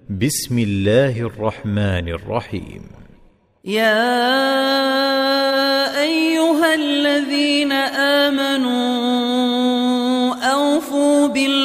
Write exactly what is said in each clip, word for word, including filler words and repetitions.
بسم الله الرحمن الرحيم. يا أيها الذين آمنوا أوفوا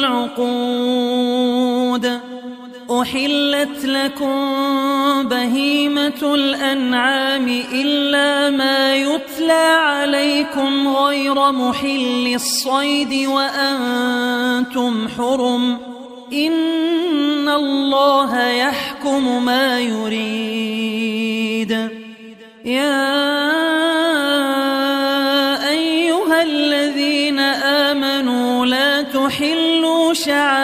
بالعقود. أحلت لكم بهيمة الأنعام إلا ما يتلى عليكم غير محل الصيد وأنتم حرم، إن الله يحكم ما يريد. يا أيها الذين آمنوا لا تحلوا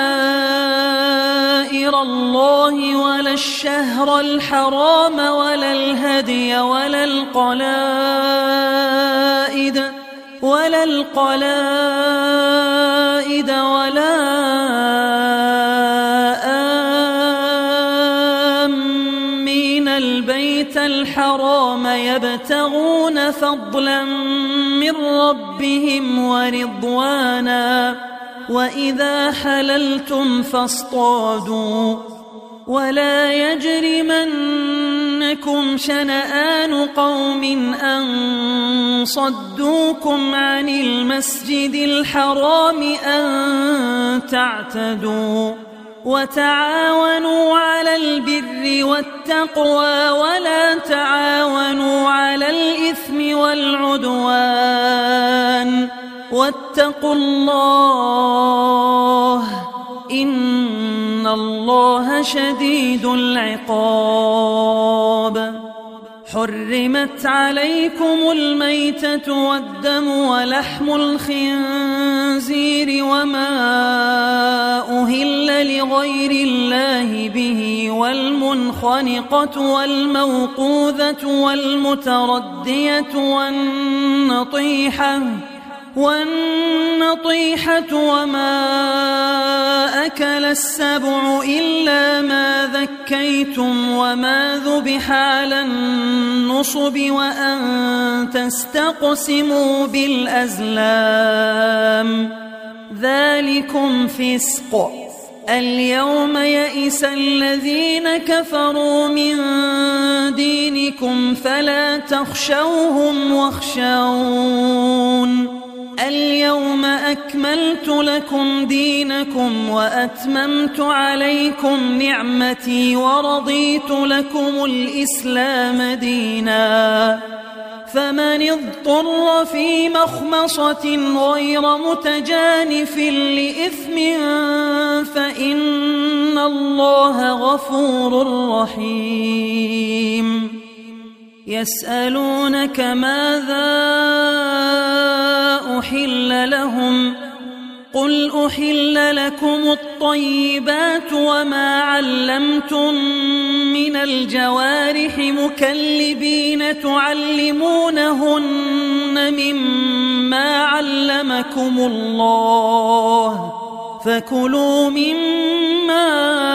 شعائر الله ولا الشهر الحرام ولا الهدي ولا القلائد ولا القلائد ولا آمين البيت الحرام يبتغون فضلا من ربهم ورضوانا، وإذا حللتم فاصطادوا، ولا يجرمنكم شنآن قوم أن صدوكم عن المسجد الحرام أن تعتدوا، وتعاونوا على البر والتقوى ولا تعاونوا على الإثم والعدوان، واتقوا الله إن الله شديد العقاب. حرمت عليكم الميتة والدم ولحم الخنزير وما أهل لغير الله به، والمنخنقة والموقوذة والمتردية والنطيحة والنطيحة وما أكل السبع إلا ما ذكيتم وما ذبح على النصب وأن تستقسموا بالأزلام، ذلكم فسق. اليوم يئس الذين كفروا من دينكم فلا تخشوهم واخشون. اليوم أكملت لكم دينكم وأتممت عليكم نعمتي ورضيت لكم الإسلام دينا، فمن اضطر في مخمصة غير متجانف لإثم فإن الله غفور رحيم. يسألونك ماذا أحل لهم، قل أحل لكم الطيبات وما علمتم من الجوارح مكلبين تعلمونهن مما علمكم الله، فكلوا مما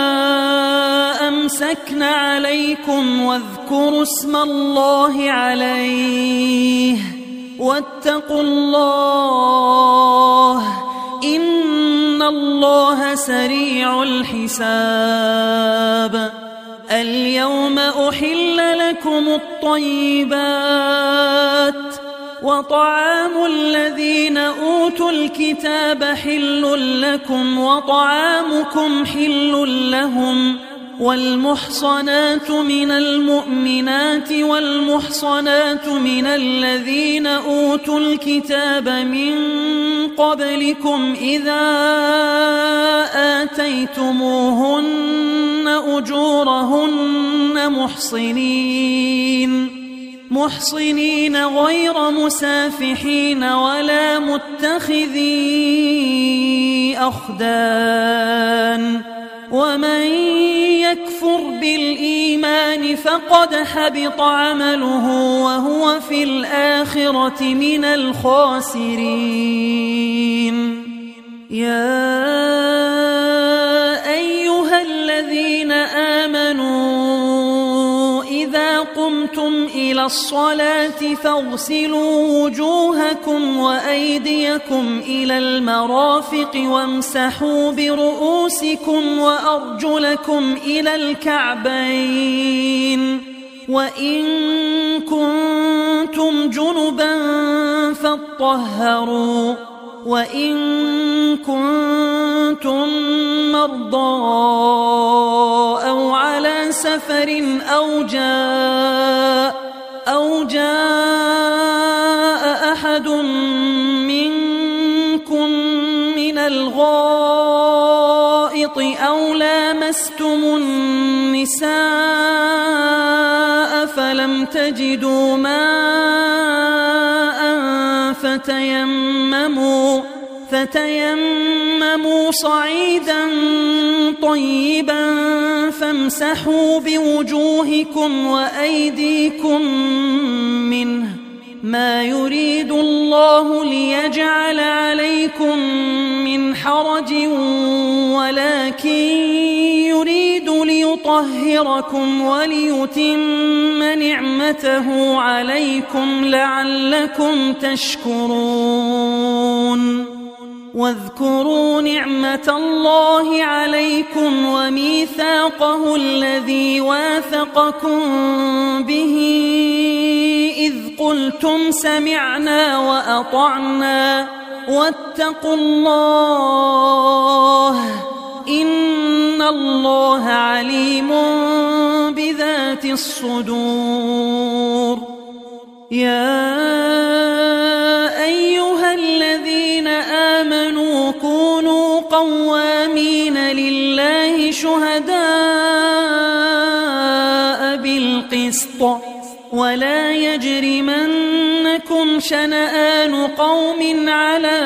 أمسكن عليكم واذكروا اسم الله عليه، واتقوا الله إن الله سريع الحساب. اليوم أحل لكم الطيبات، وطعام الذين أوتوا الكتاب حل لكم وطعامكم حل لهم، والمحصنات من المؤمنات والمحصنات من الذين أوتوا الكتاب من قبلكم إذا آتيتموهن أجورهن محصنين محصنين غير مسافحين ولا متخذي أخدان، ومن يكفر بالإيمان فقد حبط عمله وهو في الآخرة من الخاسرين. يا أيها الذين آمنوا إذا قمتم قمتم إلى الصلاة فاغسلوا وجوهكم وأيديكم إلى المرافق وامسحوا برؤوسكم وأرجلكم إلى الكعبين وإن كنتم جنبا فاطهروا وإن كنتم مرضى أو على سفر أو جاء أو جاء أحد منكم من الغائط أو لامستم النساء فلم تجدوا ماء فتيمموا فتيمموا صعيدا طيبا فامسحوا بوجوهكم وأيديكم منه ما يريد الله ليجعل عليكم من حرج ولكن يريد ليطهركم وليتم نعمته عليكم لعلكم تشكرون واذكروا نعمة الله عليكم وميثاقه الذي واثقكم به إذ قلتم سمعنا وأطعنا واتقوا الله إن الله عليم بذات الصدور يا أيها الذين آمنوا كونوا قوامين لله شهداء بالقسط ولا يجرمنكم شنآن قوم على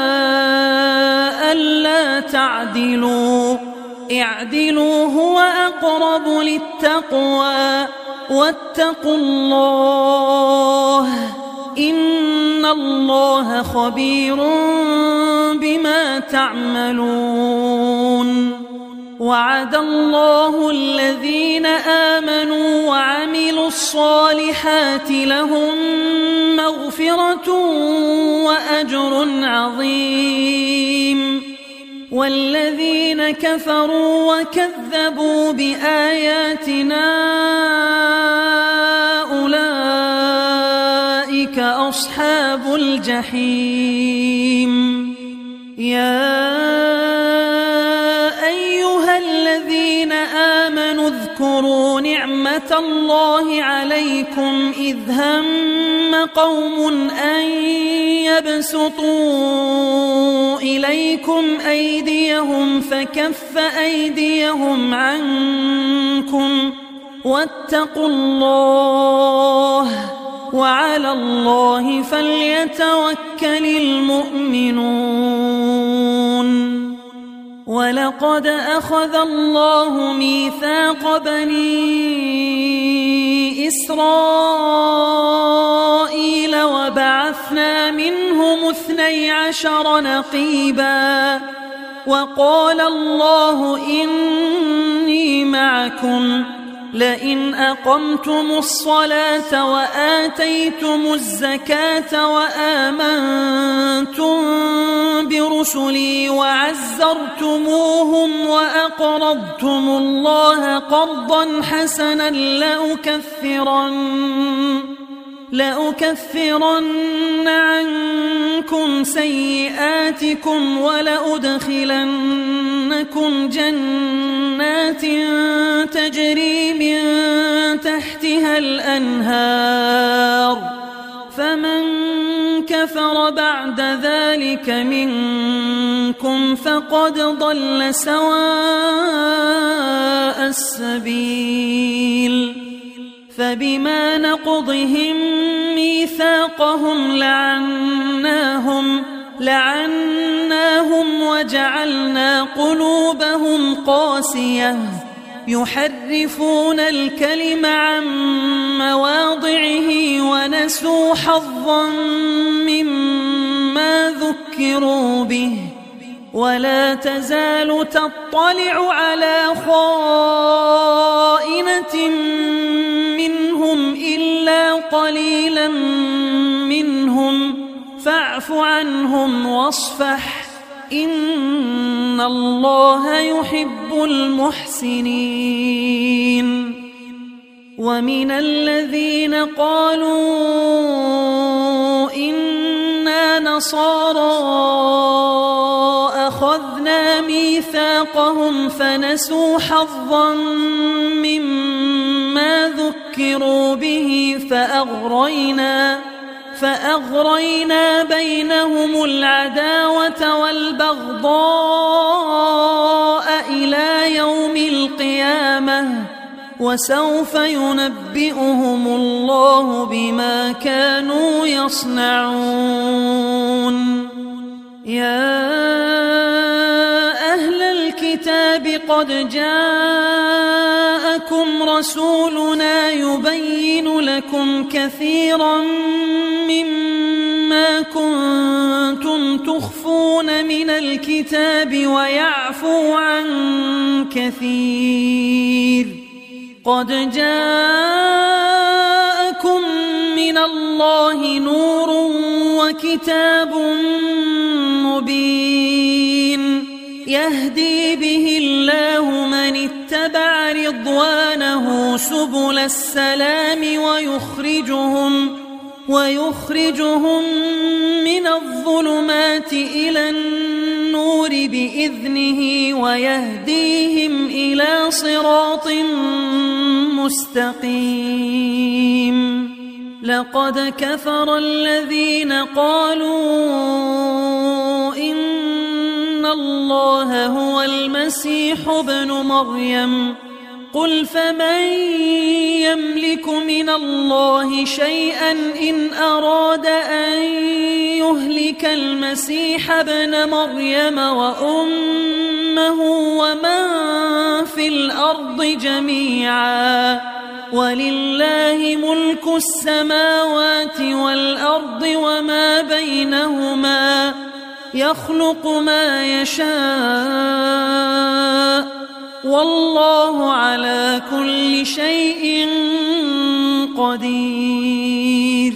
ألا تعدلوا اعدلوا هو أقرب للتقوى واتقوا الله إن الله خبير بما تعملون وعد الله الذين آمنوا وعملوا الصالحات لهم مغفرة وأجر عظيم والذين كفروا وكذبوا بآياتنا أولئك أصحاب الجحيم يا أيها الذين آمنوا اذكروا نعمة الله عليكم إذ هم قوم أن يبسطوا إليكم أيديهم فكف أيديهم عنكم واتقوا الله وعلى الله فليتوكل المؤمنون ولقد أخذ الله ميثاق بني إسرائيل وبعثنا منهم اثني عشر نقيبا وقال الله إني معكم لئن أقمتم الصلاة وآتيتم الزكاة وآمنتم برسلي وعزرتموهم وأقرضتم الله قرضا حسنا لأكفرن لأكفرن عنكم سيئاتكم ولأدخلنكم جنات تجري من تحتها الأنهار فمن كفر بعد ذلك منكم فقد ضل سواء السبيل فبما نقضهم ميثاقهم لعناهم لعناهم وجعلنا قلوبهم قاسية يحرفون الكلم عن مواضعه ونسوا حظا مما ذكروا به ولا تزال تطلع على خائنة منهم إلا عادلا منهم فاعف عنهم واصفح إن الله يحب المحسنين. ومن الذين قالوا إنا نصارى أخذنا ميثاقهم فنسوا حظا مما ذكروا به فأغرينا فأغرينا بينهم العداوة والبغضاء إلى يوم القيامة وسوف ينبئهم الله بما كانوا يصنعون. يا أهل الكتاب قد جاءكم رسولنا يبين لكم كثيرا مما كنتم تخفون من الكتاب ويعفو عن كثير. قد جاءكم من الله نور وكتاب مبين يهدي به الله من اتبع رضوانه سبل السلام ويخرجهم ويخرجهم من الظلمات إلى النور بإذنه ويهديهم إلى صراط مستقيم. لقد كفر الذين قالوا إن الله هو المسيح ابن مريم قل فمن يملك من الله شيئا إن أراد أن يهلك المسيح ابن مريم وأمه ومن في الأرض جميعا ولله ملك السماوات والأرض وما بينهما يخلق ما يشاء والله على كل شيء قدير.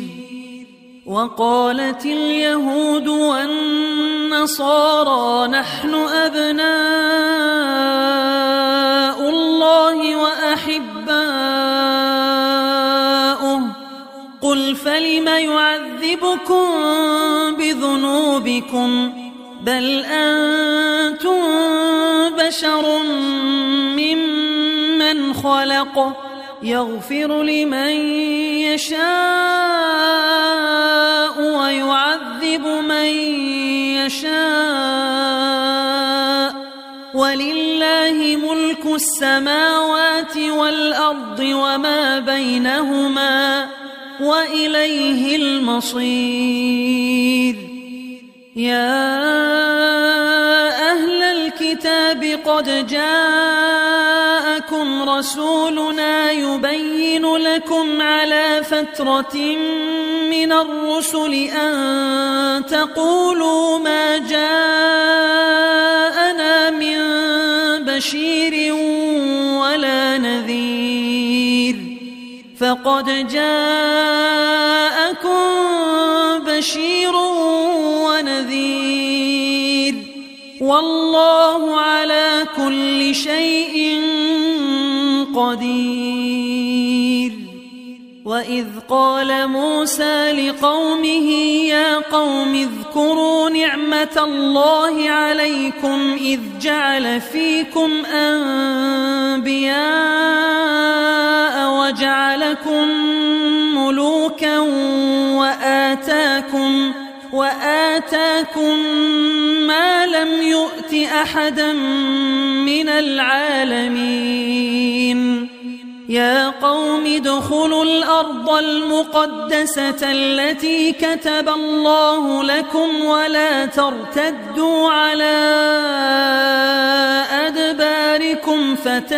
وقالت اليهود والنصارى نحن أبناء الله وأحباؤه قل فلم يعذبكم بذنوبكم بل أنتم بشر ممن خلق يغفر لمن يشاء ويعذب من يشاء ولله ملك السماوات والأرض وما بينهما وإليه المصير. يا أهل الكتاب قد جاءكم رسولنا يبين لكم على فترة من الرسل أن تقولوا ما جاءنا من بشير ولا نذير فقد جاءكم بشير ونذير والله على كل شيء قدير. وإذ قال موسى لقومه يا قوم اذكروا نعمة الله عليكم إذ جعل فيكم أنبياء وجعلكم ملوكا وآتاكم وآتاكم ما لم يؤت أحدا من العالمين. يا قوم ادخلوا الأرض المقدسة التي كتب الله لكم ولا ترتدوا على أدباركم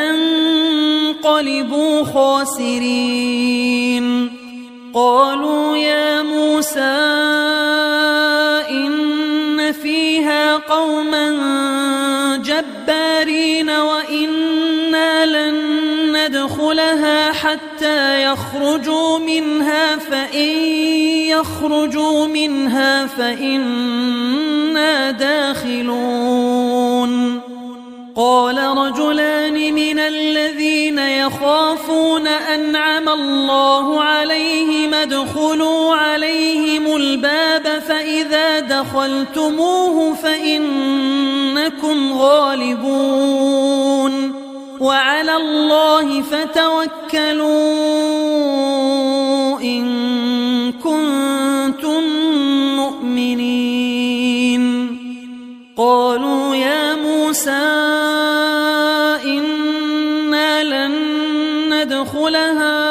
فتنقلبوا خاسرين. قالوا يا موسى إن فيها قوما جبارين وإنا لن ندخلها حتى يخرجوا منها فإن يخرجوا منها فإنا داخلون قال رجلان من الذين يخافون أنعم الله عليهم ادخلوا عليهم الباب فإذا دخلتموه فإنكم غالبون وعلى الله فتوكلوا إن كنتم مؤمنين قالوا يا موسى إنا لن ندخلها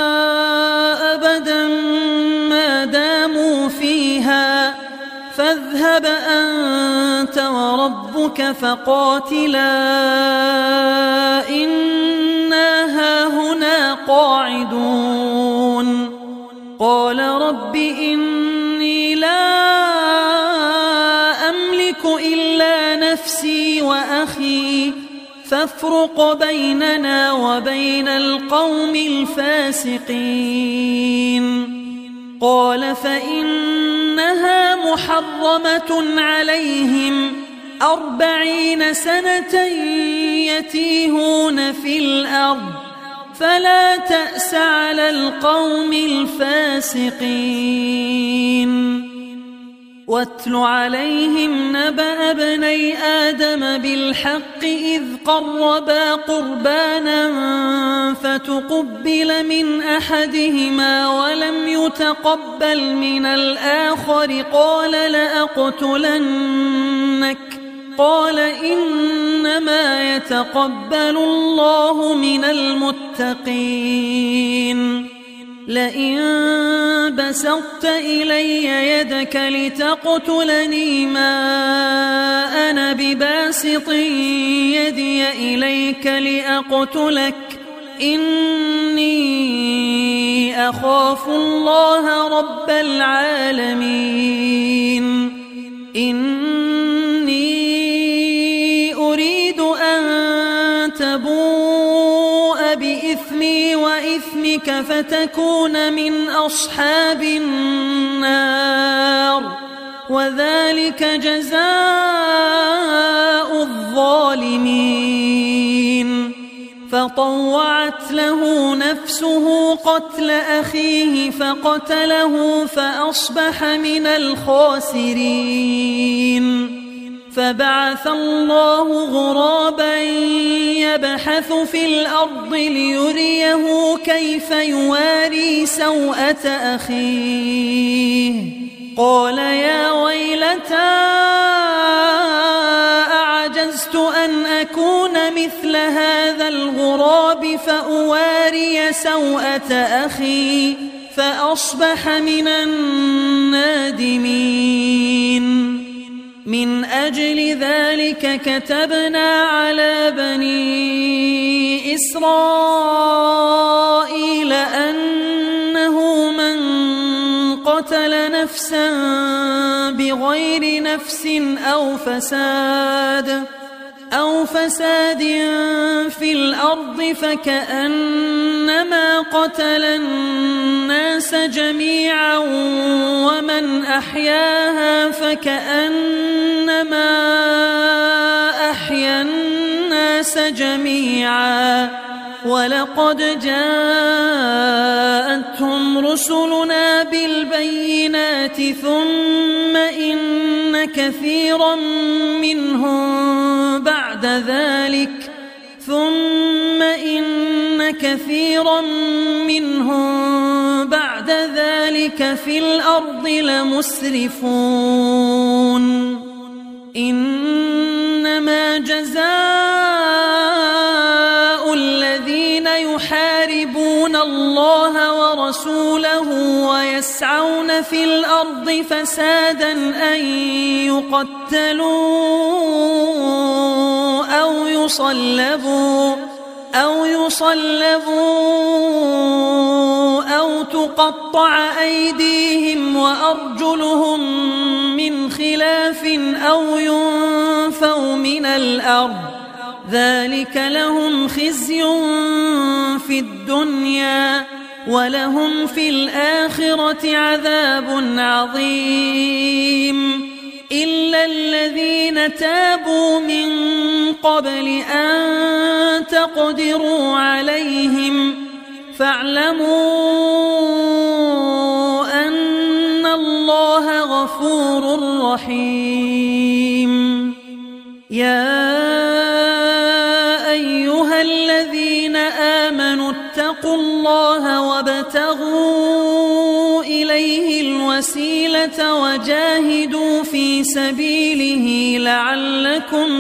أبدا ما داموا فيها فاذهب أنت وربك فقاتلا إنا هاهنا قاعدون قال رب إني لا أملك إلا نفسي وأخي فافرق بيننا وبين القوم الفاسقين قال فإنها محرمة عليهم أربعين سنة يتيهون في الأرض فلا تأس على القوم الفاسقين واتل عليهم نبأ ابني آدم بالحق إذ قربا قربانا فتقبل من أحدهما ولم يتقبل من الآخر قال لأقتلنك قال إنما يتقبل الله من المتقين لئن بسطت إلي يدك لتقتلني ما أنا بباسط يدي إليك لأقتلك إني أخاف الله رب العالمين إني أريد أن تبوء بإثمي وإثمك فتكون من أصحاب النار وذلك جزاء الظالمين فطوعت له نفسه قتل أخيه فقتله فأصبح من الخاسرين فبعث الله غرابا يبحث في الأرض ليريه كيف يواري سوءة أخيه قال يا ويلتى أعجزت أن أكون مثل هذا الغراب فأواري سوءة أخي فأصبح من النادمين من أجل ذلك كتبنا على بني إسرائيل أنه من قتل نفسا بغير نفس أو فساد أو فساد في الأرض فكأنما قتل الناس جميعا ومن أحياها فكأنما أحيا الناس جميعا ولقد جاءتهم رسلنا بالبينات ثم إن كثيرا منهم بعد ذلك ثم إن كثيرا منهم بعد ذلك في الأرض لمسرفون إنما جزاء الذين يحاربون الله ورسوله ويسعون في الأرض فسادا أن يقتلوا أو يصلبوا أو يصلبوا أو تقطع أيديهم وأرجلهم من خلاف أو ينفوا من الأرض ذلك لهم خزي في الدنيا ولهم في الآخرة عذاب عظيم إلا الذين تابوا من قبل أن تقدروا عليهم فاعلموا أن الله غفور رحيم. يا أيها الذين آمنوا اتقوا الله وابتغوا إليه الوسيلة وجاهدوا في سبيله لعلكم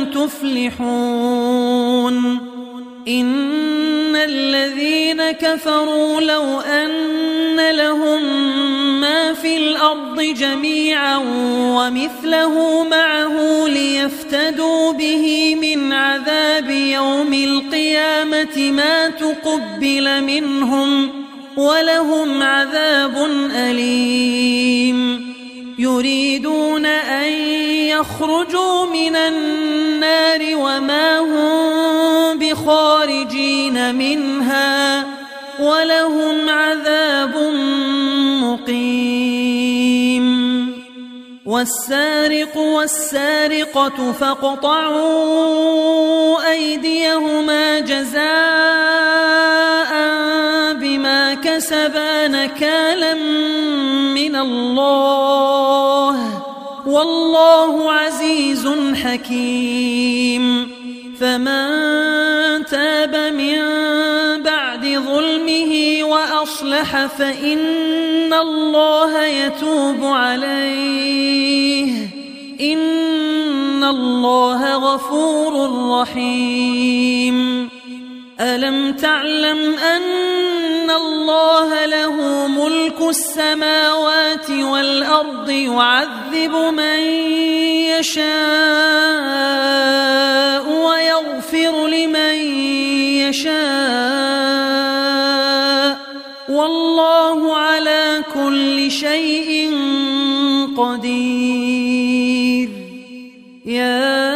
تفلحون. إن الذين كفروا لو أن لهم ما في الأرض جميعا ومثله معه ليفتدوا به من عذاب يوم القيامة ما تقبل منهم ولهم عذاب أليم. يريدون أن يخرجوا من النار وما هم بخارجين منها ولهم عذاب مقيم. والسارق والسارقة فاقطعوا أيديهما جزاء بما كسبا نكالا من الله والله عزيز حكيم. فمن تاب من بعد ظلمه وأصلح فإن الله يتوب عليه إن الله غفور رحيم. ألم تعلم أن الله له ملك السماوات والأرض يعذب من يشاء ويغفر لمن يشاء والله على كل شيء قدير. يا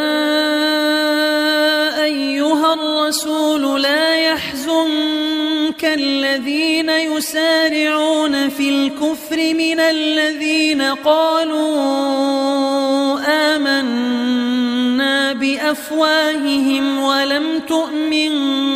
أيها الرسول لا يحزنك الذين يسارعون في الكفر من الذين قالوا آمنا بأفواههم ولم تؤمن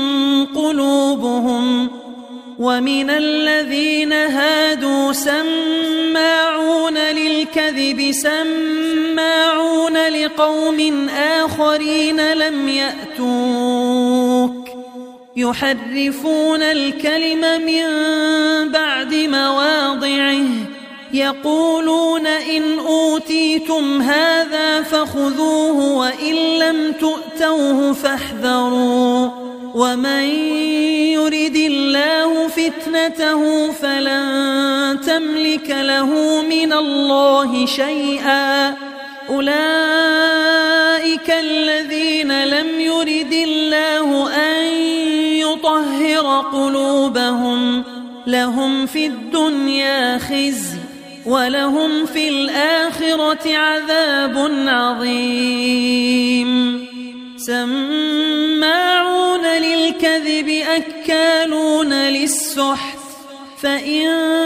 قلوبهم ومن الذين هادوا سماعون للكذب سماعون لقوم آخرين لم يأتوك يحرفون الكلم من بعد مواضعه يقولون إن أوتيتم هذا فخذوه وإن لم تؤتوه فاحذروا ومن يرد الله فتنته فلن تملك له من الله شيئا أولئك الذين لم يرد الله أن يطهر قلوبهم لهم في الدنيا خزي ولهم في الآخرة عذاب عظيم. سماعون للكذب أكالون للسحت فإن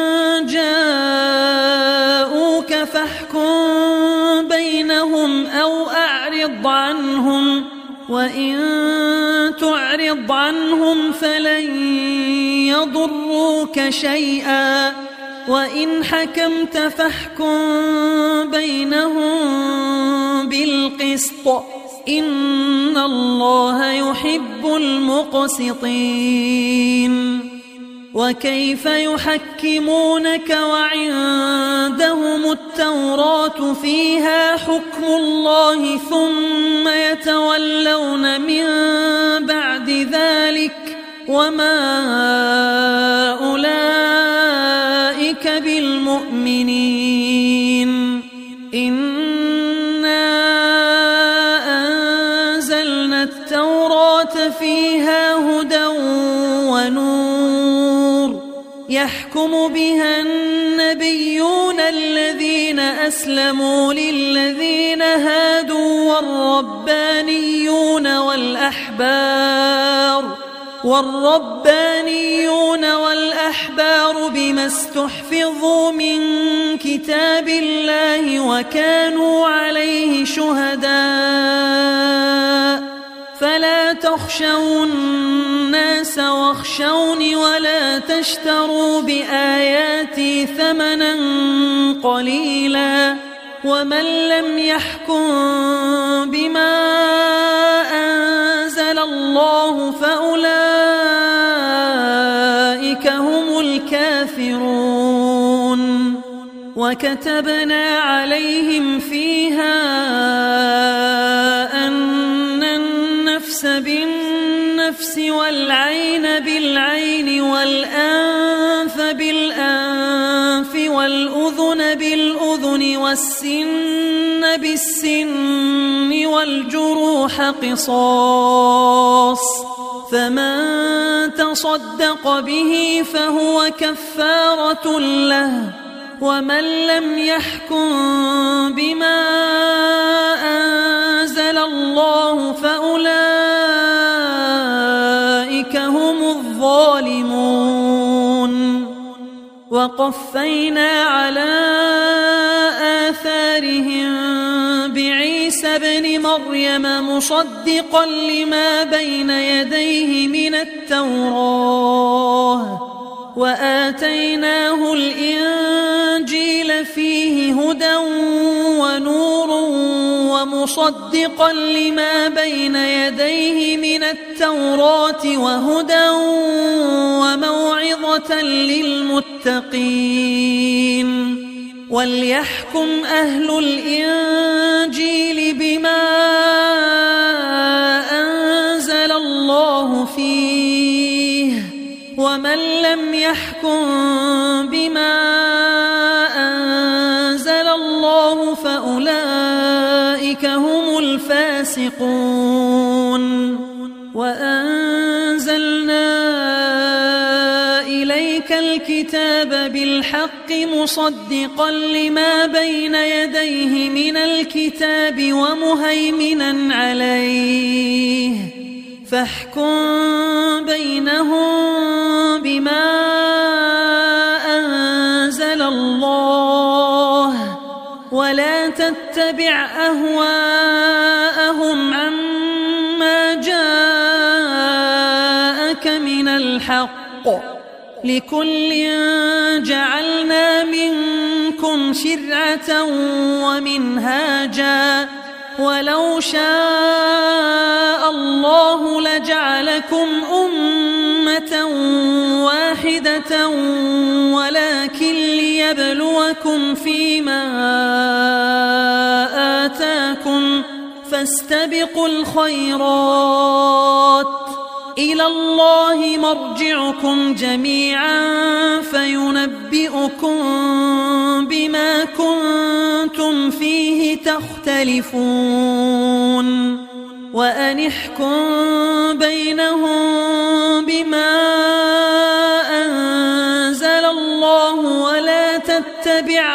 جاءوك فاحكم بينهم أو أعرض عنهم وإن تعرض عنهم فلن يضروك شيئا وإن حكمت فاحكم بينهم بالقسط إن الله يحب المقسطين. وكيف يحكمونك وعندهم التوراة فيها حكم الله ثم يتولون من بعد ذلك وما أولئك بالمؤمنين. إنا أنزلنا التوراة فيها هدى ونور يحكم بها النبيون الذين أسلموا للذين هادوا والربانيون والأحبار والربانيون والأحبار بما استحفظوا من كتاب الله وكانوا عليه شهداء فلا تخشوا الناس واخشوني ولا تشتروا بآياتي ثمنا قليلا ومن لم يحكم بما أنزل الله فأولئك هم الكافرون. وكتبنا عليهم فيها أن النفس بالنفس والعين بالعين والأنف بالأنف والأذن بالأذن والسن بالسن والجروح قصاص فمن تصدق به فهو كفارة له ومن لم يحكم بما أنزل الله فأولئك هم الظالمون. وقفينا على آثارهم بعيسى ابن مريم مصدقا لما بين يديه من التوراة وآتيناه الإنجيل فيه هدى ونور ومصدقا لما بين يديه من التوراة وهدى وموعظة للمتقين. وليحكم أهل الإنجيل بما أنزل الله فيه ومن لم يحكم بما أنزل الله فأولئك هم الفاسقون. وأنزلنا إليك الكتاب بالحق مصدقا لما بين يديه من الكتاب ومهيمنا عليه فاحكم بينهم بما أنزل الله ولا تتبع أهواءهم عما جاءك من الحق لكل جعلنا منكم شرعة ومنهاجا ولو شاء الله لجعلكم أمة واحدة ولكن ليبلوكم فيما آتاكم فاستبقوا الخيرات إلى الله مرجعكم جميعا فينبئكم بما كنتم فيه تختلفون. وأن احكم بينهم بما أنزل الله ولا تتبع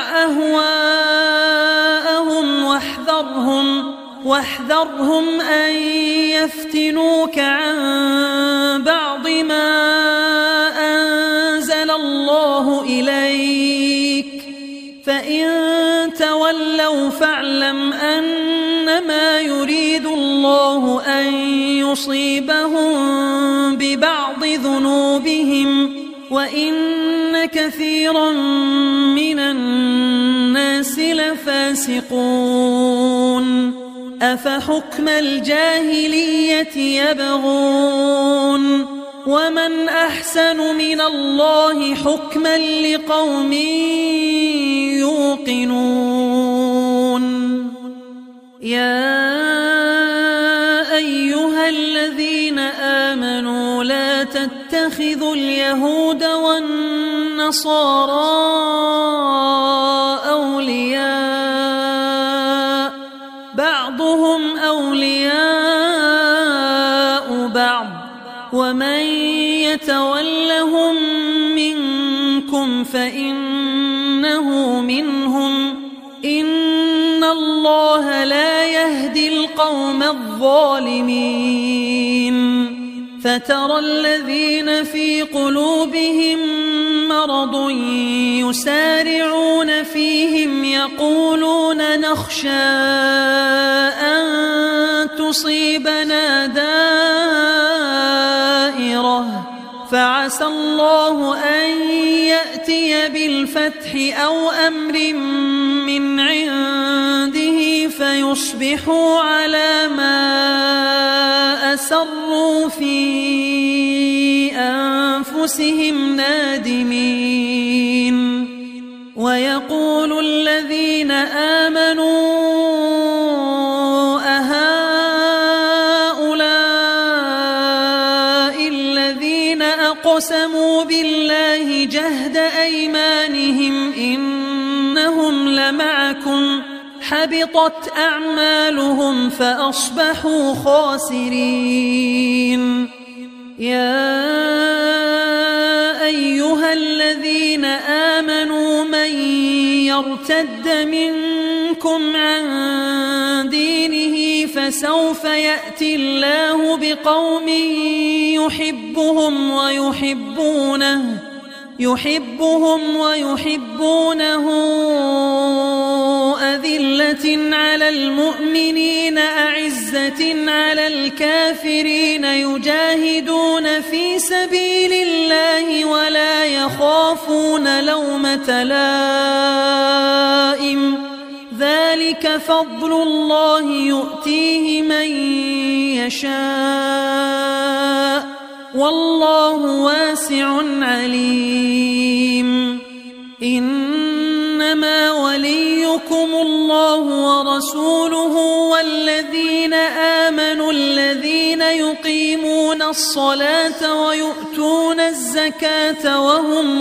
أهواءهم واحذرهم واحذرهم أن يفتنوك عن بعض ما أنزل الله إليك فإن تولوا فاعلم أنما يريد الله أن يصيبهم ببعض ذنوبهم وإن كثيرا من الناس لفاسقون. أفحكم الجاهلية يبغون ومن أحسن من الله حكما لقوم يوقنون. يا أيها الذين آمنوا لا تتخذوا اليهود والنصارى أولياء بعضهم أولياء بعض ومن يتولهم منكم فإنه منهم إن الله لا يهدي القوم الظالمين فترى الذين في قلوبهم مرض يسارعون فيهم يقولون نخشى أن تصيبنا دائرة فعسى الله أن يأتي بالفتح أو أمر من عنده فيصبحوا على ما أسروا في أنفسهم نادمين ويقول الذين آمنوا أهؤلاء الذين أقسموا بالله جهد أيمانهم إنهم لمعكم حبطت أعمالهم فأصبحوا خاسرين يا أيها الذين آمنوا من يرتد منكم عن دينه فسوف يأتي الله بقوم يحبهم ويحبونه يحبهم ويحبونه أذلة على المؤمنين أعزة على الكافرين يجاهدون في سبيل الله ولا يخافون لومة لائم ذلك فضل الله يؤتيه من يشاء والله واسع عليم إنما وليكم الله ورسوله والذين آمنوا الذين يقيمون الصلاة ويؤتون الزكاة وهم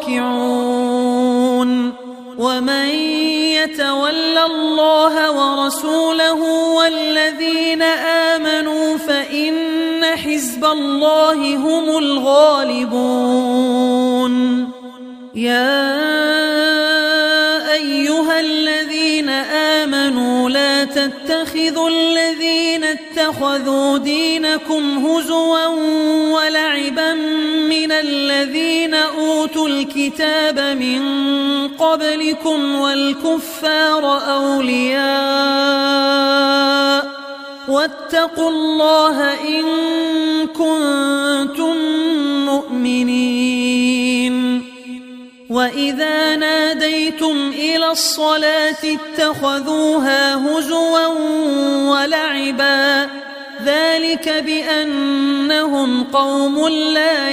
راكعون ومن يتول الله ورسوله والذين آمنوا فإن حزب الله هم الغالبون يا أيها الذين آمنوا لا تتخذوا الذين اتخذوا دينكم هزوا ولعبا من الذين أوتوا الكتاب من قبلكم والكفار أولياء واتقوا الله إن كنتم مؤمنين وإذا ناديتم إلى الصلاة اتخذوها هزوا ولعبا ذلك بأنهم قوم لا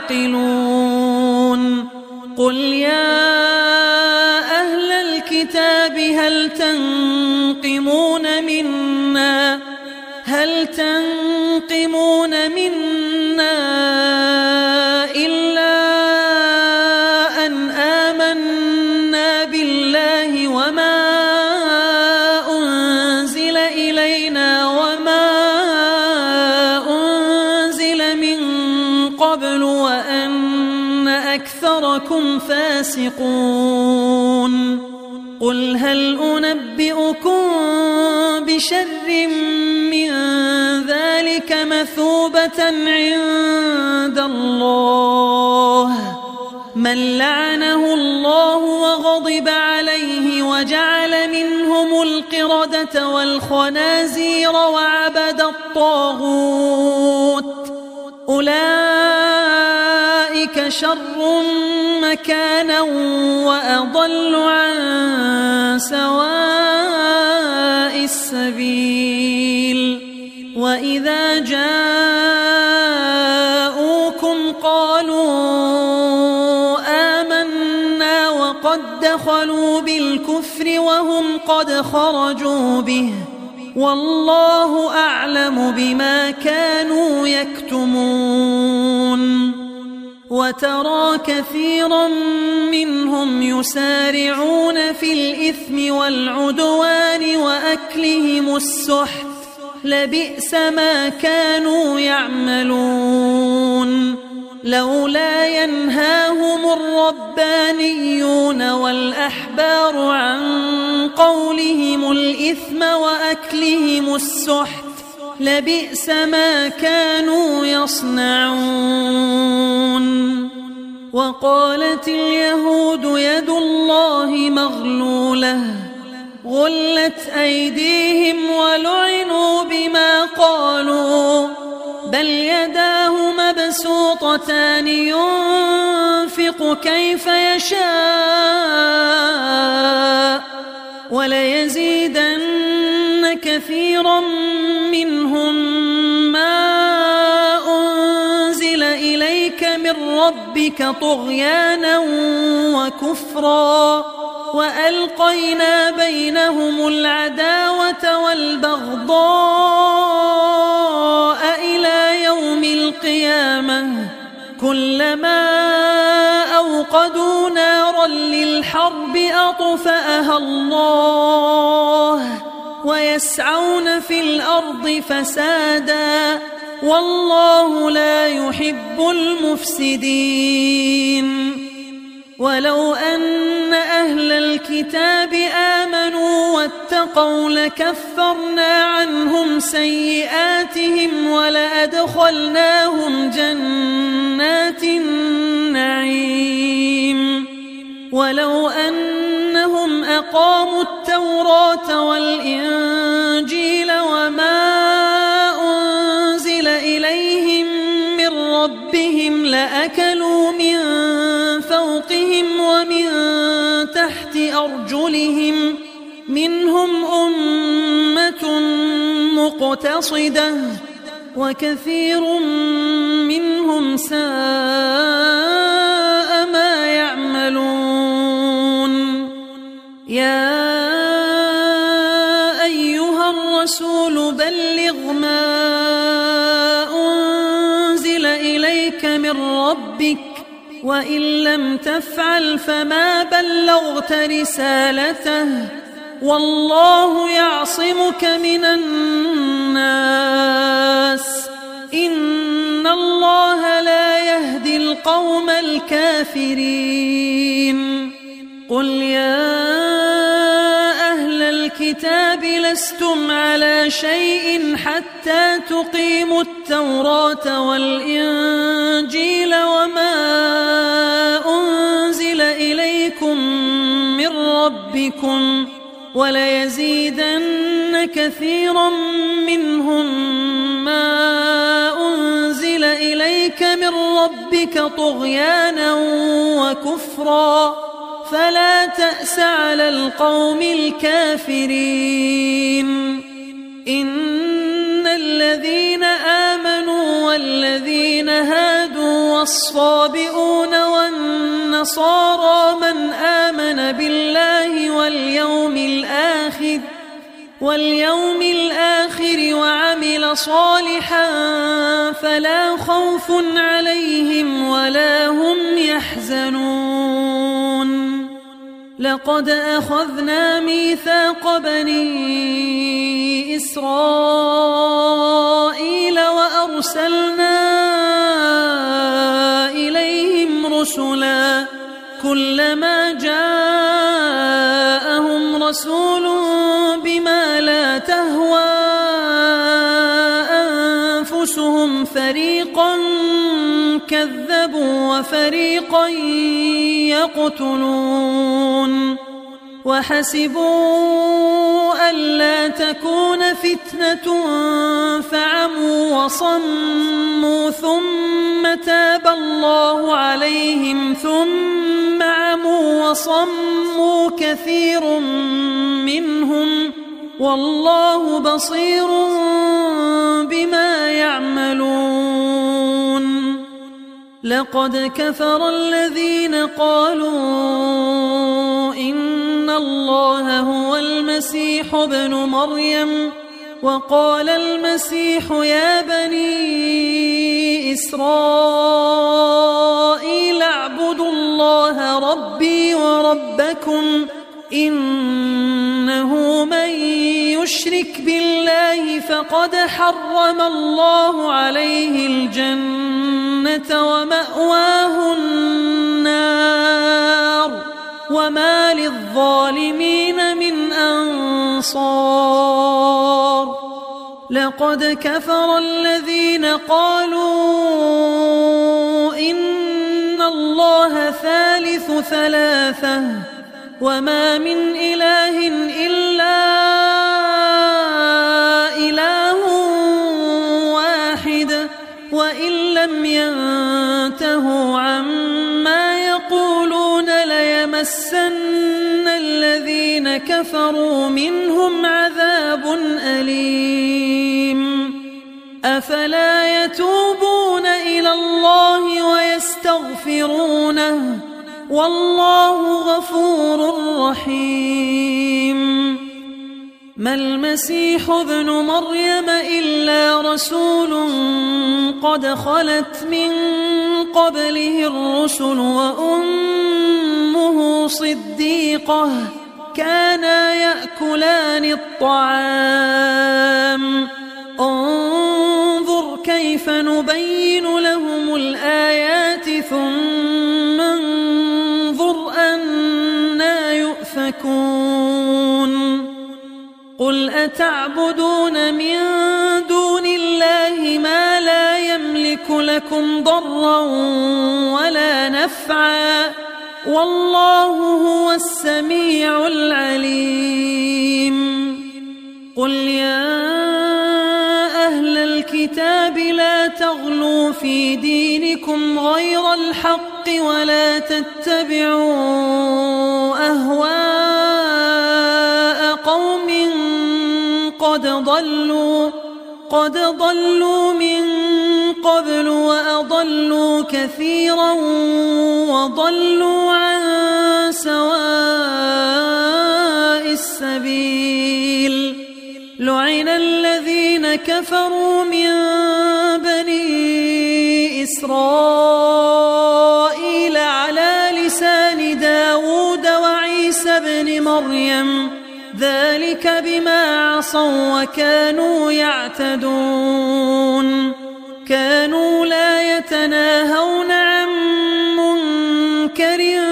يعقلون قل يا أهل الكتاب هل تنقمون منا هل تنقمون منا إلا أن آمنا بالله وما أنزل إلينا وما أنزل من قبل وأن أكثركم فاسقون قل هل أنبئكم بشر من ذلك مثوبة عند الله من لعنه الله وغضب عليه وجعل منهم القردة والخنازير وعبد الطاغوت أولئك شر مكانا وأضل عن سواء السبيل وإذا جاءوكم قالوا آمنا وقد دخلوا بالكفر وهم قد خرجوا به والله أعلم بما كانوا يكتمون وترى كثيرا منهم يسارعون في الإثم والعدوان وأكلهم السحت لبئس ما كانوا يعملون لولا ينهاهم الربانيون والأحبار عن قولهم الإثم وأكلهم السحت لبئس ما كانوا يصنعون. وقالت اليهود يد الله مغلولة غلت أيديهم ولعنوا بما قالوا بل يداه مبسوطتان ينفق كيف يشاء وليزيدن كثيرا منهم ما أنزل إليك من ربك طغيانا وكفرا وألقينا بينهم العداوة والبغضاء إلى يوم القيامة كلما أوقدوا نارا للحرب أطفأها الله ويسعون في الأرض فسادا والله لا يحب المفسدين. ولو أن أهل الكتاب آمنوا واتقوا لكفرنا عنهم سيئاتهم ولأدخلناهم جنات النعيم. ولو أنهم أقاموا التوراة والإنجيل وما أنزل إليهم من ربهم لأكلوا من فوقهم ومن تحت أرجلهم منهم أمة مقتصدة وكثير منهم ساء ما يعملون. يا أيها الرسول بلغ ما أنزل إليك من ربك وإن لم تفعل فما بلغت رسالته والله يعصمك من الناس إن الله لا يهدي القوم الكافرين. قل يا أهل الكتاب لستم على شيء حتى تقيموا التوراة والإنجيل وما أنزل إليكم من ربكم وليزيدن كثيرا منهم ما أنزل إليك من ربك طغيانا وكفرا فلا تأس على القوم الكافرين. إن الذين آمنوا والذين هادوا والصابئون والنصارى من آمن بالله واليوم الآخر واليوم الآخر وعمل صالحا فلا خوف عليهم ولا هم يحزنون. لقد أخذنا ميثاق بني إسرائيل وأرسلنا إليهم رسلا كلما جاءهم رسول بما لا تهوى أنفسهم فريقا كذبوا وفريقا يقتلون. وحسبوا ألا تكون فتنة فعموا وصموا ثم تاب الله عليهم ثم عموا وصموا كثير منهم والله بصير بما يعملون. لقد كفر الذين قالوا إن الله هو المسيح ابن مريم وقال المسيح يا بني إسرائيل اعبدوا الله ربي وربكم إنه من يشرك بالله فقد حرم الله عليه الجنة الجنة ومأواه النار وما للظالمين من أنصار لقد كفر الذين قالوا إن الله ثالث ثلاثة وما من إله إلا إله واحد وإن لم ينتهوا عما يقولون ليمسن الذين كفروا منهم عذاب أليم أفلا يتوبون إلى الله ويستغفرونه والله غفور رحيم ما المسيح ابن مريم إلا رسول قد خلت من قبله الرسل وأمه صديقة كانا يأكلان الطعام انظر كيف نبين لهم الآيات ثم انظر أنا يؤفكون قل أتعبدون من دون الله ما لا يملك لكم ضرا ولا نفعا والله هو السميع العليم قل يا أهل الكتاب لا تغلوا في دينكم غير الحق ولا تتبعوا أهواء قوم قد ضلوا قد ضلوا من قبل وأضلوا كثيرا وضلوا عن سواء السبيل لعن الذين كفروا من بني إسرائيل على لسان داود وعيسى بن مريم ذلك بما عصوا وكانوا يعتدون كانوا لا يتناهون عن منكر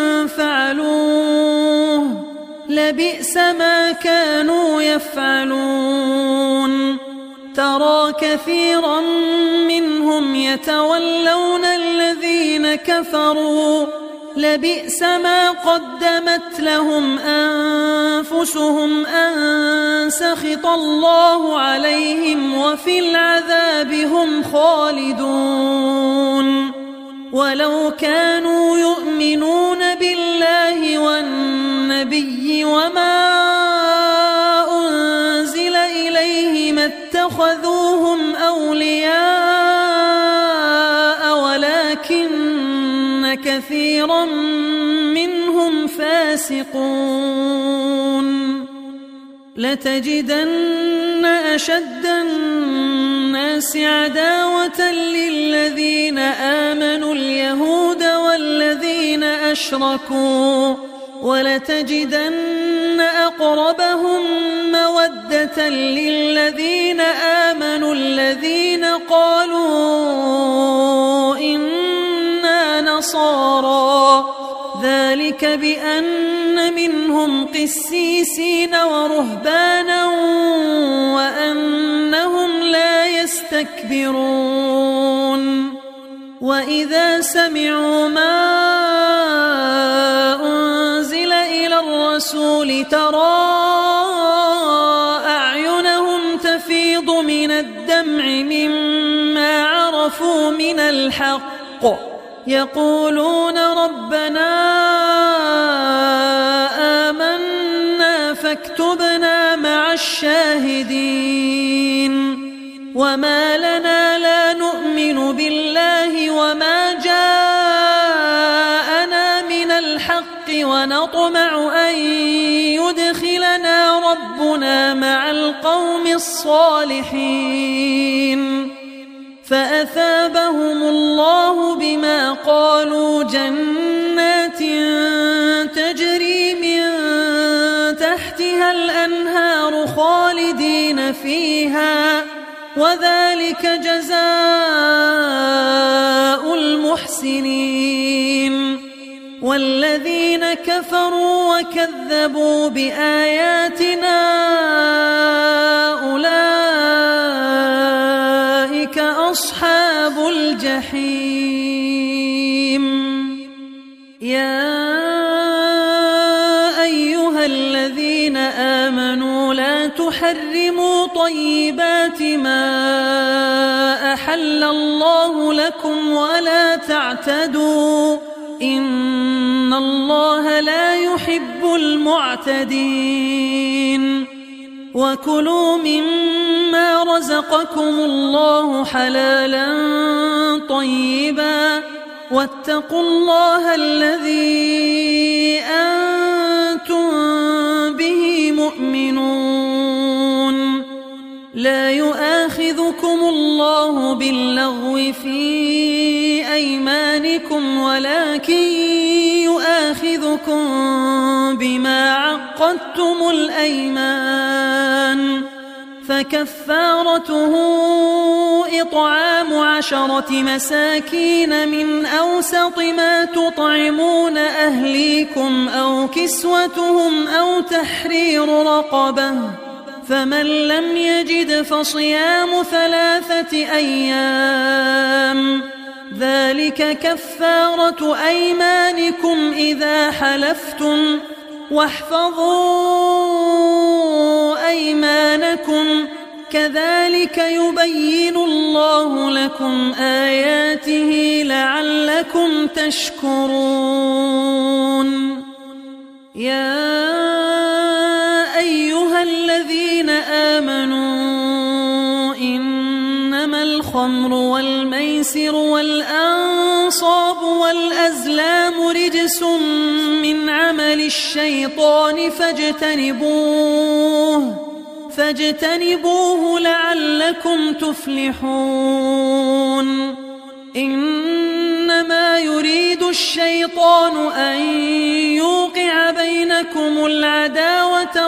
فعلوه لبئس ما كانوا يفعلون ترى كثيرا منهم يتولون الذين كفروا لبئس ما قدمت لهم أنفسهم أن سخط الله عليهم وفي العذاب هم خالدون ولو كانوا يؤمنون بالله والنبي وما أنزل إليه ما اتخذوهم أولياء ولكن كثيرا منهم فاسقون لتجدن أشد الناس عداوة للذين آمنوا اليهود والذين أشركوا ولتجدن أقربهم مودة للذين آمنوا الذين قالوا إنا نصارى ذلك بأن منهم قسيسين ورهبانا وأنهم لا يستكبرون وإذا سمعوا ما أنزل إلى الرسول ترى أعينهم تفيض من الدمع مما عرفوا من الحق يقولون ربنا آمنا فاكتبنا مع الشاهدين وما لنا لا نؤمن بالله وما جاءنا من الحق ونطمع أن يدخلنا ربنا مع القوم الصالحين فأثابهم الله بما قالوا جنات تجري من تحتها الأنهار خالدين فيها وذلك جزاء المحسنين والذين كفروا وكذبوا بآياتنا أولئك أصحاب الجحيم. يا أيها الذين آمنوا لا تحرموا طيبات ما أحل الله لكم ولا تعتدوا إن الله لا يحب المعتدين. وكلوا مما رزقكم الله حلالا طيبا واتقوا الله الذي أنتم به مؤمنون. لا يؤاخذكم الله باللغو في أيمانكم ولكن يؤاخذكم بما عقدتم الأيمان فكفارته إطعام عشرة مساكين من أوسط ما تطعمون أهليكم أو كسوتهم أو تحرير رقبة فمن لم يجد فصيام ثلاثة أيام ذلك كفارة أيمانكم إذا حلفتم واحفظوا أيمانكم كذلك يبين الله لكم آياته لعلكم تشكرون. يا أيها الذين آمنوا إنما الخمر والميسر والأنصاب والأزلام رجس من عمل الشيطان فاجتنبوه فاجتنبوه لعلكم تفلحون. إنما يريد الشيطان أن يوقع بينكم العداوة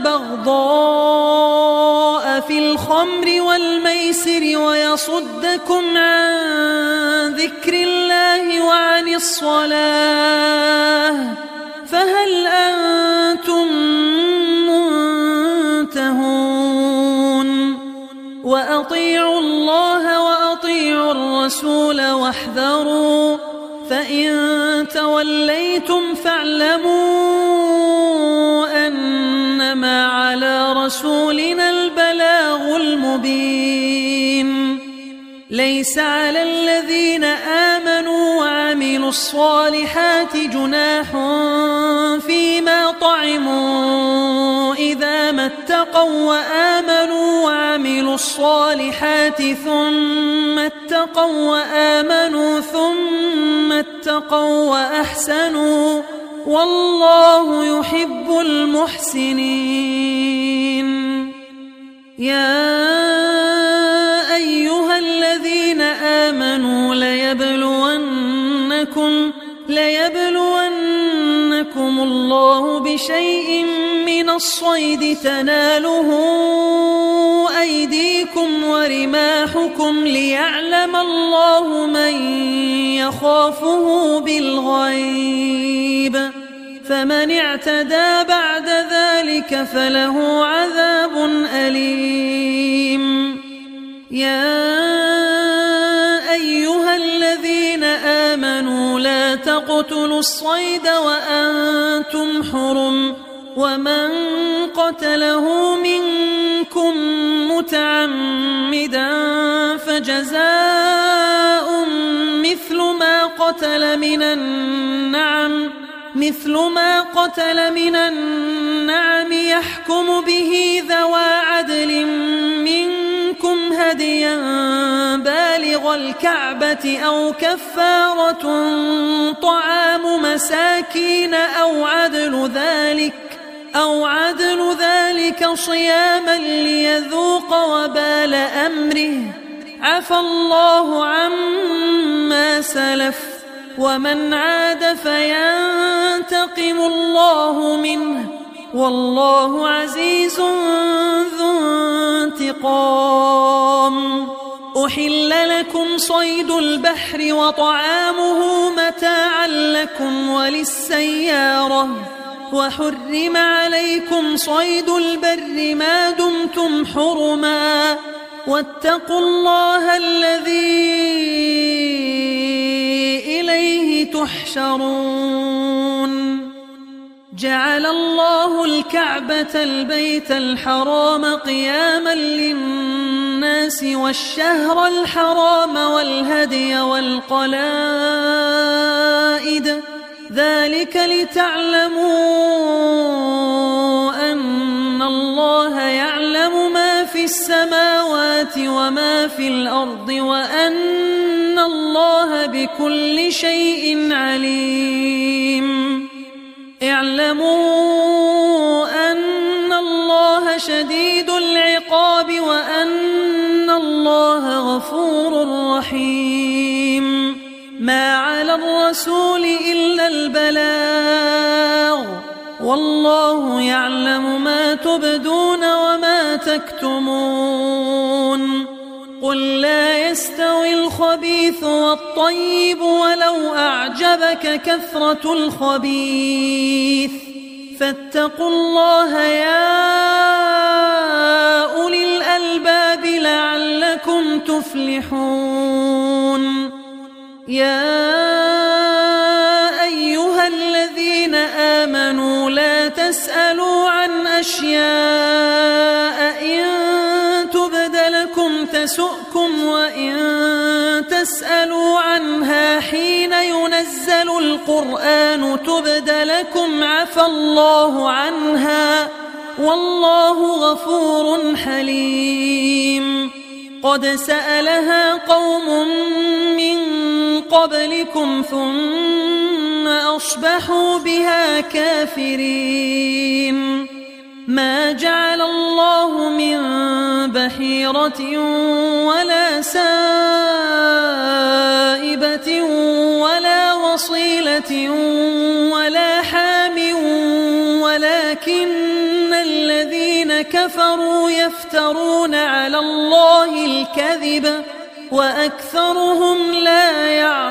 والبغضاء في الخمر والميسر ويصدكم عن ذكر الله وعن الصلاة فهل أنتم منتهون؟ وأطيعوا الله وأطيعوا الرسول واحذروا فإن توليتم فاعلموا أنما على رسولنا البلاغ المبين. ليس على الذين آمنوا وعملوا الصالحات جناح فيما طعموا إذا ما اتقوا وآمنوا وعملوا الصالحات ثم اتقوا وآمنوا ثم اتقوا وأحسنوا والله يحب المحسنين. يا أيها الذين آمنوا ليبلونكم ليبلونكم الله بشيء من الصيد تناله أيديكم ورماحكم ليعلم الله من يخافه بالغيب فمن اعتدى بعد ذلك فله عذاب أليم. يا أيها الذين آمنوا لا تقتلوا الصيد وأنتم حرم ومن قتله منكم متعمدا فجزاء مثل ما قتل من النعم مثل ما قتل من النعم يحكم به ذوى عدل منكم هديا بالغ الكعبة أو كفارة طعام مساكين أو عدل ذلك أو عدل ذلك صياما ليذوق وبال أمره عفى الله عما سلف ومن عاد فينتقم الله منه والله عزيز ذو انتقام. أحل لكم صيد البحر وطعامه متاعا لكم وللسيارة وحرم عليكم صيد البر ما دمتم حرما واتقوا الله الذي إليه تحشرون جعل الله الكعبة البيت الحرام قياما للناس والشهر الحرام والهدي والقلائد ذلك لتعلموا أن الله يعلم ما في السماوات وما في الأرض وأن الله بكل شيء عليم اعلموا أن الله شديد العقاب وأن الله غفور رحيم ما على الرسول إلا البلاغ والله يعلم ما تبدون وما تكتمون قل لا يستوي الخبيث والطيب ولو أعجبك كثرة الخبيث فاتقوا الله يا أولي الألباب لعلكم تفلحون يا أيها الذين آمنوا لا تسألوا عن أشياء إن تبد لكم تسؤكم وإن تسألوا عنها حين ينزل القرآن تبد لكم عفى الله عنها والله غفور حليم قد سألها قوم من قبلكم ثم أصبحوا بها كافرين ما جعل الله من بحيرة ولا سائبة ولا وصيلة ولا حام ولكن الذين كفروا يفترون على الله الكذب وأكثرهم لا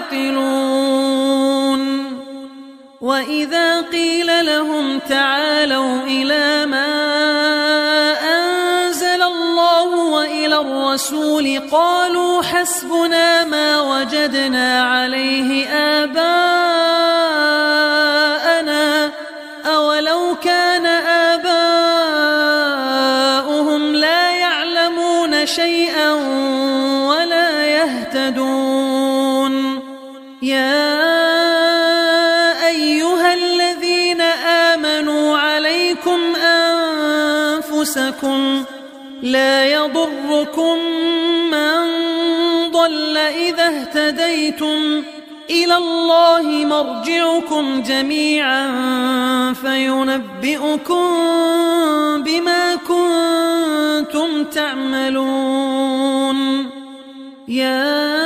يعقلون وإذا قيل لهم تعالوا إلى ما أنزل الله وإلى الرسول قالوا حسبنا ما وجدنا عليه آباءنا أولو كان آباؤهم لا يعلمون شيئا ولا يهتدون يا أيها الذين آمنوا عليكم أنفسكم لا يضركم من ضل إذا اهتديتم إلى الله مرجعكم جميعا فينبئكم بما كنتم تعملون يا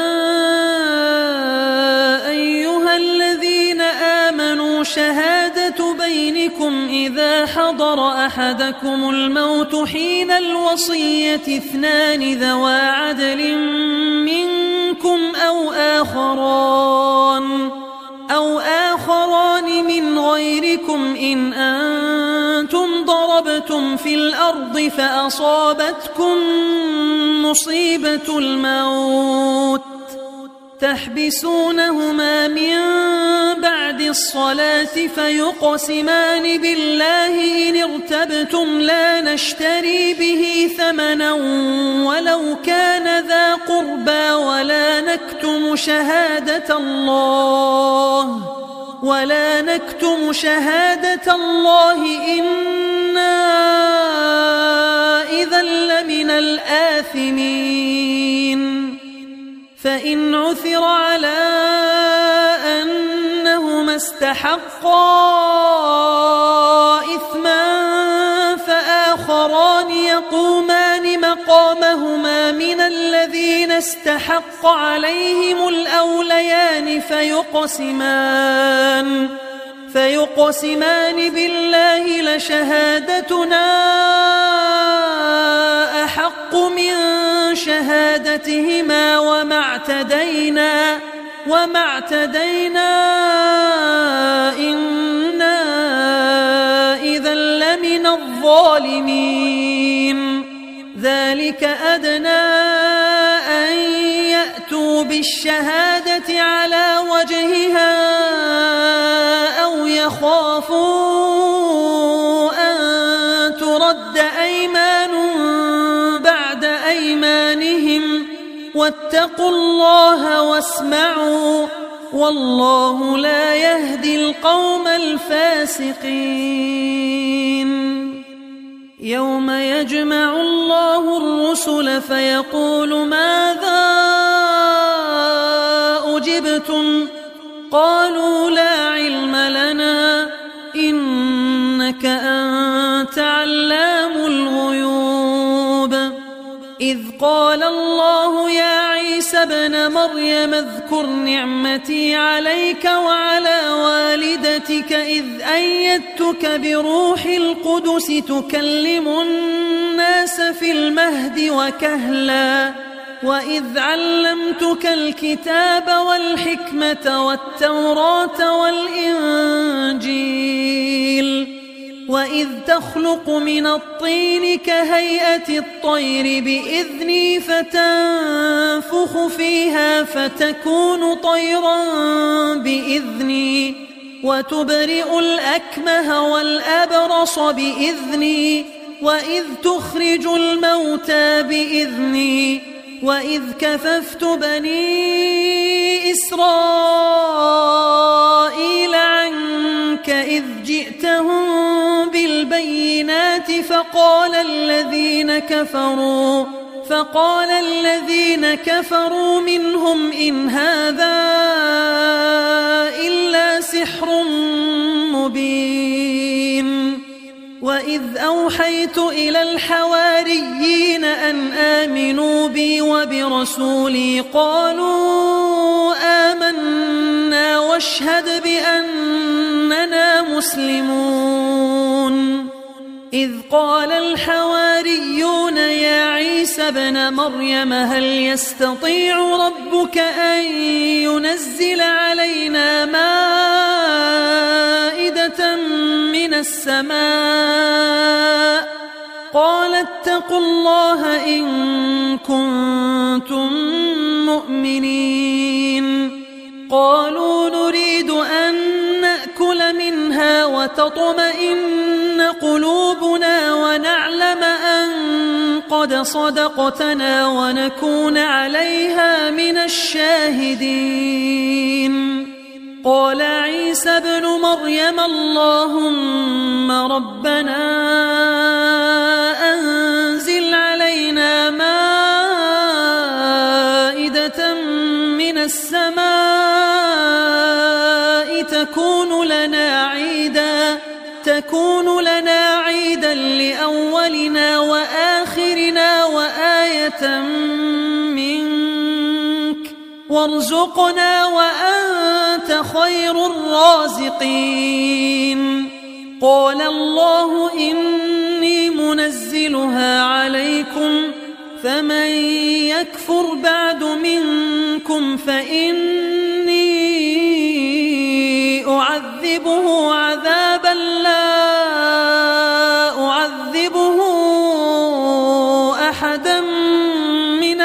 أيها الذين آمنوا شهادة بينكم إذا حضر أحدكم الموت حين الوصية اثنان ذوى عدل منكم أو آخران أو آخران من غيركم إن أنتم ضربتم في الأرض فأصابتكم مصيبة الموت تحبسونهما من بعد الصلاة فيقسمان بالله إن ارتبتم لا نشتري به ثمنا ولو كان ذا قربى ولا نكتم شهادة الله ولا نكتم شهادة الله إنا إذا لمن الآثمين فإن عثر على أنهما استحقا إثما فآخران يقومان مقامهما من الذين استحق عليهم الأوليان فيقسمان فيقسمان بالله لشهادتنا أحق من شهادتهما وما اعتدينا وما اعتدينا إنا إذا لمن الظالمين ذلك أدنى أن يأتوا بالشهادة على وجهها أو يخافوا أن ترد أيمان بعد أيمانهم واتقوا الله واسمعوا والله لا يهدي القوم الفاسقين يوم يجمع الله الرسل فيقول ماذا أجبتم قالوا لا علم لنا إنك أنت علام الغيوب إذ قال الله يا عيسى ابن مريم اذكر نعمتي عليك وعلى والدتك إذ أيدتك بروح القدس تكلم الناس في المهد وكهلا وإذ علمتك الكتاب والحكمة والتوراة والإنجيل وإذ تخلق من الطين كهيئة الطير بإذني فتنفخ فيها فتكون طيرا بإذني وتبرئ الأكمه والأبرص بإذني وإذ تخرج الموتى بإذني وإذ كففت بني إسرائيل عنك إذ جئتهم بالبينات فقال الذين كفروا فقال الذين كفروا منهم إن هذا إلا سحر مبين وإذ أوحيت إلى الحواريين أن آمنوا بي وبرسولي قالوا آمنا واشهد بأننا مسلمون إذ قال الحواريون يا عيسى ابن مريم هل يستطيع ربك أن ينزل علينا مائدة من السماء قال اتقوا الله إن كنتم مؤمنين قالوا نريد أن نأكل منها وتطمئن قلوبنا ونعلم أن قد صدقتنا ونكون عليها من الشاهدين قال عيسى ابن مريم اللهم ربنا أنزل علينا مائدة من السماء تكون لنا عيدا تكون لنا عيدا لأولنا وآخرنا وآية منك وارزقنا وأنت خير الرازقين قال الله إني منزلها عليكم فمن يكفر بعد منكم فإني أعذبه عذابا لا أعذبه أحدا من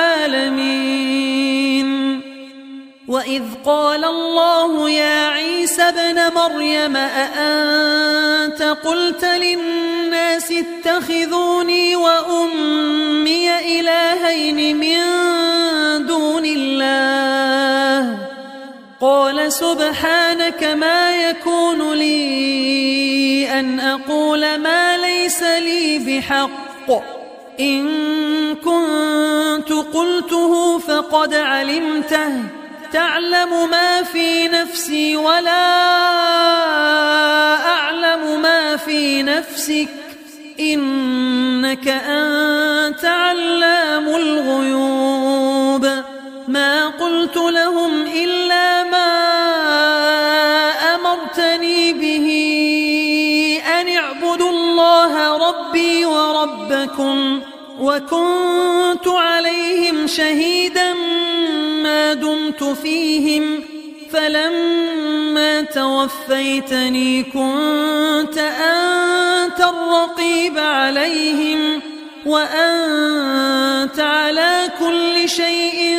العالمين وإذ قال الله يا عيسى ابن مريم أأنت قلت للناس اتخذوني وأمي إلهين من دون الله قال سبحانك ما يكون لي أن أقول ما ليس لي بحق إن كنت قلته فقد علمته تعلم ما في نفسي ولا أعلم ما في نفسك إنك أنت علام الغيوب ما قلت لهم إلا ما أمرتني به أن اعبدوا الله ربي وربكم وكنت عليهم شهيدا ما دمت فيهم فلما توفيتني كنت أنت الرقيب عليهم وأنت على كل شيء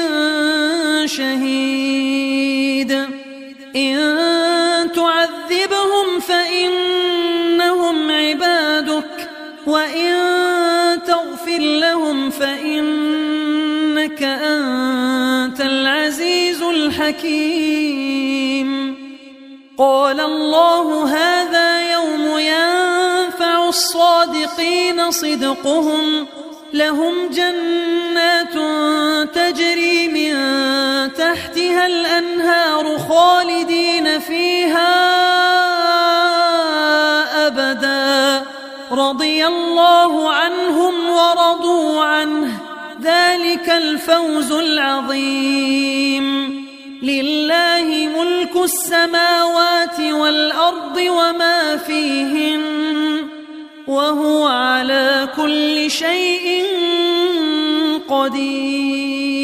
شهيد إن تعذبهم فإنهم عبادك وإن تغفر لهم فإنك أنت العزيز الحكيم قال الله هذا يوم ينفع الصادقين صدقهم لهم جنات تجري من تحتها الأنهار خالدين فيها أبدا رضي الله عنهم ورضوا عنه ذلك الفوز العظيم لله ملك السماوات والأرض وما فيهن وهو على كل شيء قدير